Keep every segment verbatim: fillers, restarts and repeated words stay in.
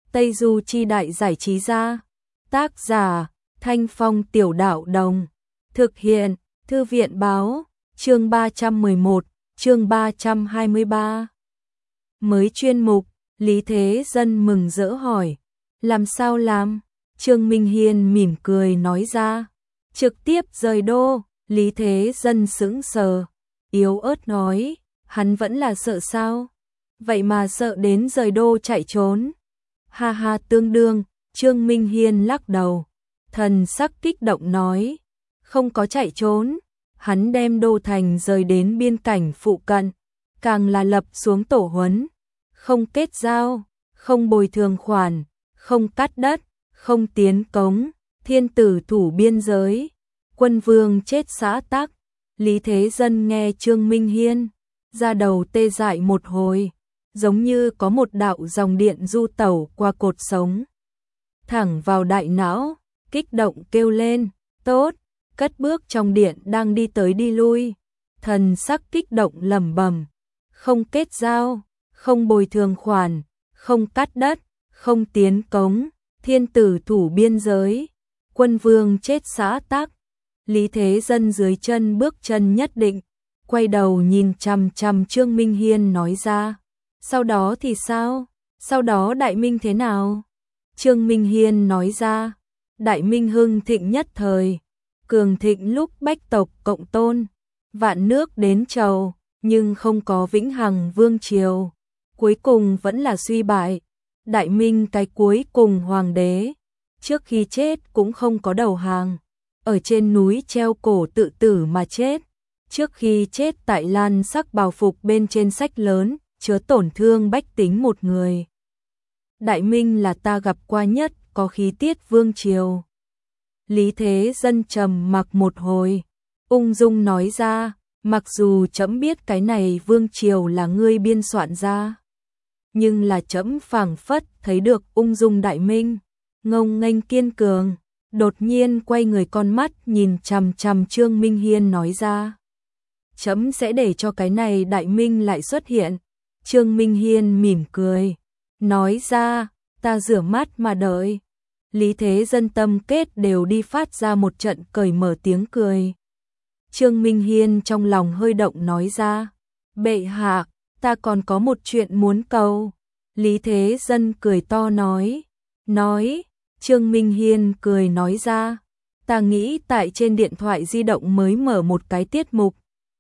Tây Du Chi Đại Giải Trí Gia. Tác giả Thanh Phong Tiểu Đạo Đồng. Thực hiện Thư viện Báo. Chương ba trăm mười một, chương ba trăm hai mươi ba. Mới chuyên mục, Lý Thế Dân mừng rỡ hỏi. Làm sao làm? Trương Minh Hiên mỉm cười nói ra. Trực tiếp rời đô. Lý Thế Dân sững sờ, yếu ớt nói, hắn vẫn là sợ sao? Vậy mà sợ đến rời đô chạy trốn. Ha ha, tương đương. Trương Minh Hiên lắc đầu, thần sắc kích động nói, không có chạy trốn, hắn đem đô thành rời đến biên cảnh phụ cận, càng là lập xuống tổ huấn, không kết giao, không bồi thường khoản, không cắt đất, không tiến cống, thiên tử thủ biên giới, quân vương chết xã tắc. Lý Thế Dân nghe Trương Minh Hiên, ra đầu tê dại một hồi, giống như có một đạo dòng điện du tẩu qua cột sống, thẳng vào đại não, kích động kêu lên, tốt, cất bước trong điện đang đi tới đi lui, thần sắc kích động lẩm bẩm, không kết giao, không bồi thường khoản, không cắt đất, không tiến cống, thiên tử thủ biên giới, quân vương chết xã tắc. Lý Thế Dân dưới chân bước chân nhất định, quay đầu nhìn chằm chằm Trương Minh Hiên nói ra, sau đó thì sao? Sau đó Đại Minh thế nào? Trương Minh Hiên nói ra, Đại Minh hưng thịnh nhất thời, cường thịnh lúc bách tộc cộng tôn, vạn nước đến chầu, nhưng không có vĩnh hằng vương triều, cuối cùng vẫn là suy bại. Đại Minh cái cuối cùng hoàng đế, trước khi chết cũng không có đầu hàng, ở trên núi treo cổ tự tử mà chết, trước khi chết tại lan sắc bào phục bên trên sách lớn, chứa tổn thương bách tính một người. Đại Minh là ta gặp qua nhất có khí tiết vương triều. Lý Thế Dân trầm mặc một hồi, ung dung nói ra, mặc dù trẫm biết cái này vương triều là ngươi biên soạn ra, nhưng là trẫm phảng phất thấy được ung dung Đại Minh, ngông nghênh kiên cường. Đột nhiên quay người, con mắt nhìn chằm chằm Trương Minh Hiên nói ra, trẫm sẽ để cho cái này Đại Minh lại xuất hiện. Trương Minh Hiên mỉm cười, nói ra, ta rửa mắt mà đợi. Lý Thế Dân tâm kết đều đi phát ra một trận cởi mở tiếng cười. Trương Minh Hiên trong lòng hơi động nói ra, bệ hạ, ta còn có một chuyện muốn cầu. Lý Thế Dân cười to nói, nói. Trương Minh Hiên cười nói ra, ta nghĩ tại trên điện thoại di động mới mở một cái tiết mục.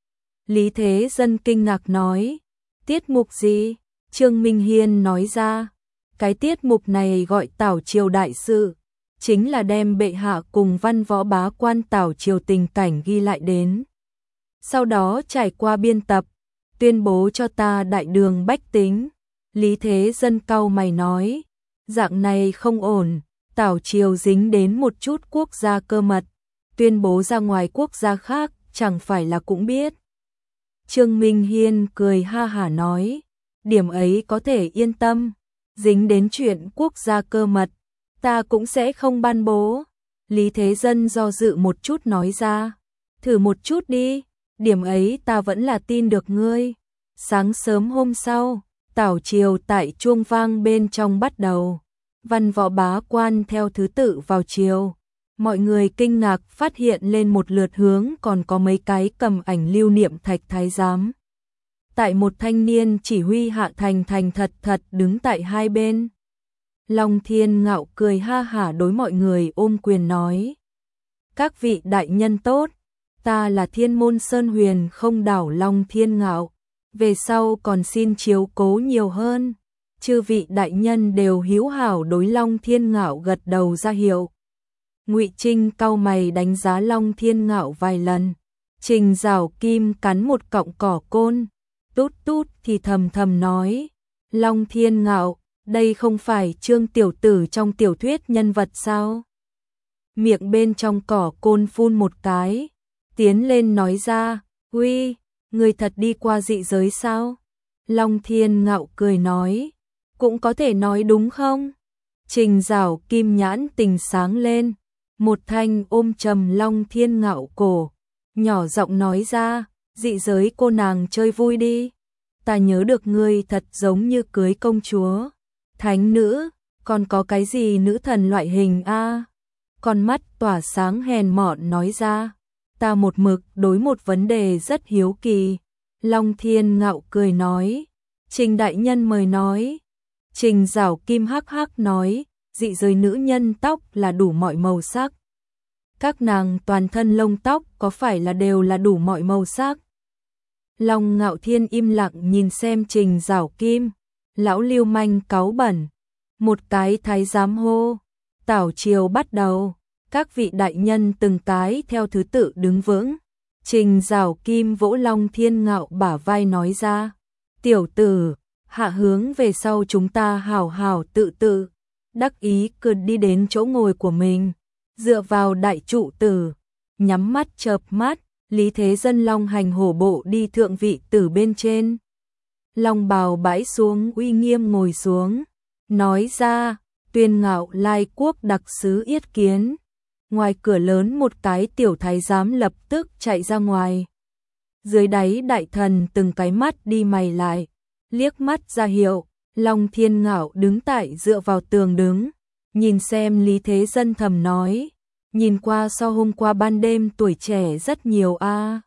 Lý Thế Dân kinh ngạc nói, tiết mục gì? Trương Minh Hiên nói ra, cái tiết mục này gọi Tảo Triều Đại Sự, chính là đem bệ hạ cùng văn võ bá quan Tảo Triều tình cảnh ghi lại đến. Sau đó trải qua biên tập, tuyên bố cho ta đại đường bách tính. Lý Thế Dân cau mày nói, dạng này không ổn. Tảo Triều dính đến một chút quốc gia cơ mật, tuyên bố ra ngoài quốc gia khác, chẳng phải là cũng biết. Trương Minh Hiên cười ha hả nói, điểm ấy có thể yên tâm, dính đến chuyện quốc gia cơ mật, ta cũng sẽ không ban bố. Lý Thế Dân do dự một chút nói ra, thử một chút đi, điểm ấy ta vẫn là tin được ngươi. Sáng sớm hôm sau, Tảo Triều tại chuông vang bên trong bắt đầu. Văn võ bá quan theo thứ tự vào triều, mọi người kinh ngạc phát hiện lên một lượt hướng còn có mấy cái cầm ảnh lưu niệm thạch thái giám. Tại một thanh niên chỉ huy hạ thành thành thật thật đứng tại hai bên. Long Thiên Ngạo cười ha hả đối mọi người ôm quyền nói, các vị đại nhân tốt, ta là Thiên Môn Sơn Huyền không đảo Long Thiên Ngạo, về sau còn xin chiếu cố nhiều hơn. Chư vị đại nhân đều hiếu hảo đối Long Thiên Ngạo gật đầu ra hiệu. Ngụy Trinh cau mày đánh giá Long Thiên Ngạo vài lần. Trình Giảo Kim cắn một cọng cỏ côn, tút tút thì thầm thầm nói, Long Thiên Ngạo, đây không phải Trương tiểu tử trong tiểu thuyết nhân vật sao? Miệng bên trong cỏ côn phun một cái, tiến lên nói ra, uy, người thật đi qua dị giới sao? Long Thiên Ngạo cười nói, cũng có thể nói đúng không? Trình Giảo Kim nhãn tình sáng lên, một thanh ôm trầm Long Thiên Ngạo cổ, nhỏ giọng nói ra, dị giới cô nàng chơi vui đi. Ta nhớ được ngươi thật giống như cưới công chúa, thánh nữ, còn có cái gì nữ thần loại hình a? Con mắt tỏa sáng hèn mọn nói ra, ta một mực đối một vấn đề rất hiếu kỳ. Long Thiên Ngạo cười nói, Trình đại nhân mời nói. Trình Giảo Kim hắc hắc nói, dị giới nữ nhân tóc là đủ mọi màu sắc. Các nàng toàn thân lông tóc có phải là đều là đủ mọi màu sắc? Long Ngạo Thiên im lặng nhìn xem Trình Giảo Kim, lão lưu manh cáu bẩn. Một cái thái giám hô, tảo triều bắt đầu, các vị đại nhân từng cái theo thứ tự đứng vững. Trình Giảo Kim vỗ Long Thiên Ngạo bả vai nói ra, tiểu tử, hạ hướng về sau chúng ta hảo hảo tự tự, đắc ý cứ đi đến chỗ ngồi của mình, dựa vào đại trụ tử, nhắm mắt chợp mắt, Lý Thế Dân long hành hổ bộ đi thượng vị tử bên trên. Long bào bãi xuống uy nghiêm ngồi xuống, nói ra, tuyên ngạo lai quốc đặc sứ yết kiến. Ngoài cửa lớn một cái tiểu thái giám lập tức chạy ra ngoài. Dưới đáy đại thần từng cái mắt đi mày lại, liếc mắt ra hiệu, Long Thiên Ngạo đứng tại dựa vào tường đứng, nhìn xem Lý Thế Dân thầm nói, nhìn qua so hôm qua ban đêm tuổi trẻ rất nhiều a, à.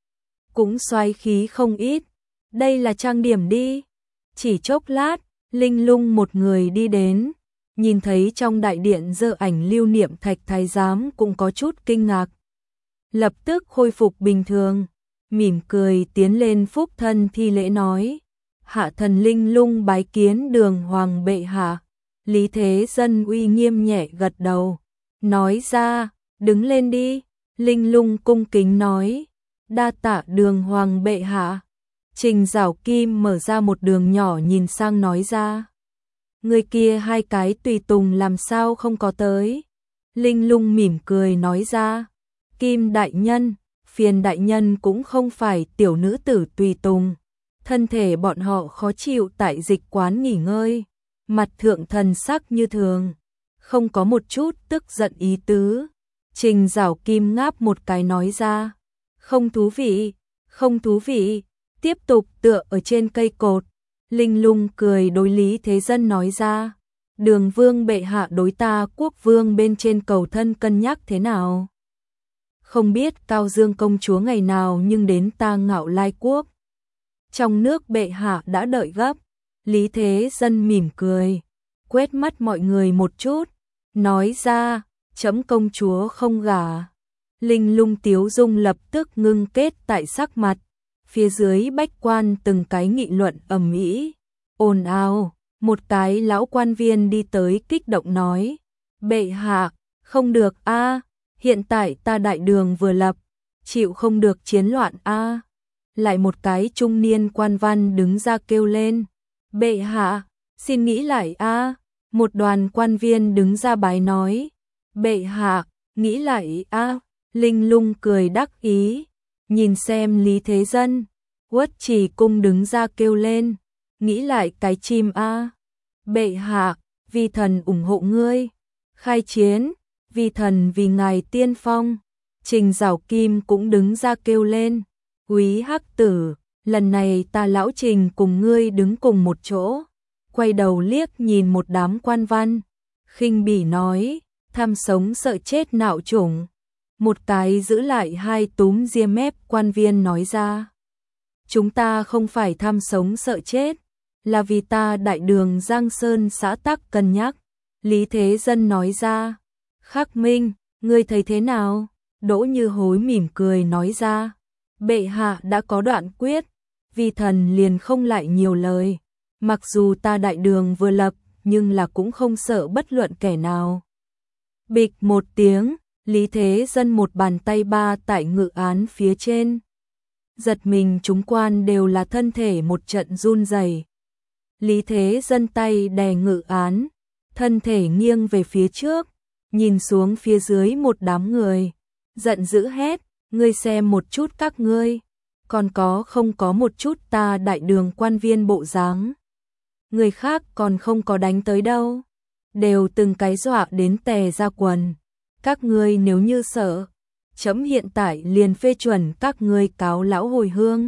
Cũng xoáy khí không ít, đây là trang điểm đi. Chỉ chốc lát, Linh Lung một người đi đến, nhìn thấy trong đại điện dơ ảnh lưu niệm thạch thái giám cũng có chút kinh ngạc. Lập tức khôi phục bình thường, mỉm cười tiến lên phúc thân thi lễ nói, hạ thần Linh Lung bái kiến đường hoàng bệ hạ. Lý Thế Dân uy nghiêm nhẹ gật đầu, nói ra, đứng lên đi. Linh Lung cung kính nói, đa tạ đường hoàng bệ hạ. Trình Giảo Kim mở ra một đường nhỏ nhìn sang nói ra, người kia hai cái tùy tùng làm sao không có tới. Linh Lung mỉm cười nói ra, Kim đại nhân, phiền đại nhân cũng không phải tiểu nữ tử tùy tùng, thân thể bọn họ khó chịu tại dịch quán nghỉ ngơi. Mặt thượng thần sắc như thường, không có một chút tức giận ý tứ. Trình Giảo Kim ngáp một cái nói ra, không thú vị, không thú vị, tiếp tục tựa ở trên cây cột. Linh Lung cười đối Lý Thế Dân nói ra, đường vương bệ hạ đối ta quốc vương bên trên cầu thân cân nhắc thế nào? Không biết Cao Dương công chúa ngày nào nhưng đến ta Ngạo Lai quốc. Trong nước bệ hạ đã đợi gấp. Lý Thế Dân mỉm cười, quét mắt mọi người một chút, nói ra, chấm công chúa không gả. Linh Lung tiếu dung lập tức ngưng kết tại sắc mặt, phía dưới bách quan từng cái nghị luận ầm ĩ, ồn ào. Một cái lão quan viên đi tới kích động nói, bệ hạ, không được a, hiện tại ta đại đường vừa lập, chịu không được chiến loạn a. Lại một cái trung niên quan văn đứng ra kêu lên, bệ hạ, xin nghĩ lại a. Một đoàn quan viên đứng ra bái nói, bệ hạ, nghĩ lại a. Linh Lung cười đắc ý, nhìn xem Lý Thế Dân. Uất Trì Cung đứng ra kêu lên, nghĩ lại cái chim a. Bệ hạ, vi thần ủng hộ ngươi. Khai chiến, vi thần vì ngài tiên phong. Trình Giảo Kim cũng đứng ra kêu lên, quý hắc tử, lần này ta lão Trình cùng ngươi đứng cùng một chỗ. Quay đầu liếc nhìn một đám quan văn, khinh bỉ nói, tham sống sợ chết nạo chủng. Một cái giữ lại hai túm ria mép quan viên nói ra, chúng ta không phải tham sống sợ chết, là vì ta đại đường Giang Sơn xã tắc cân nhắc. Lý Thế Dân nói ra, Khắc Minh, ngươi thấy thế nào? Đỗ Như Hối mỉm cười nói ra, bệ hạ đã có đoạn quyết, vi thần liền không lại nhiều lời. Mặc dù ta đại đường vừa lập, nhưng là cũng không sợ bất luận kẻ nào. Bịch một tiếng, Lý Thế Dân một bàn tay ba tại ngự án phía trên. Giật mình chúng quan đều là thân thể một trận run rẩy. Lý Thế Dân tay đè ngự án, thân thể nghiêng về phía trước, nhìn xuống phía dưới một đám người, giận dữ hét, ngươi xem một chút các ngươi, còn có không có một chút ta đại đường quan viên bộ dáng. Người khác còn không có đánh tới đâu, đều từng cái dọa đến tè ra quần. Các ngươi nếu như sợ, chấm hiện tại liền phê chuẩn các ngươi cáo lão hồi hương.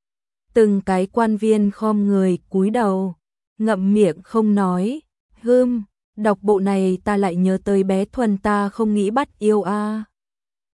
Từng cái quan viên khom người cúi đầu, ngậm miệng không nói. Hưm, Đọc bộ này ta lại nhớ tới bé Thuần ta không nghĩ bắt yêu a.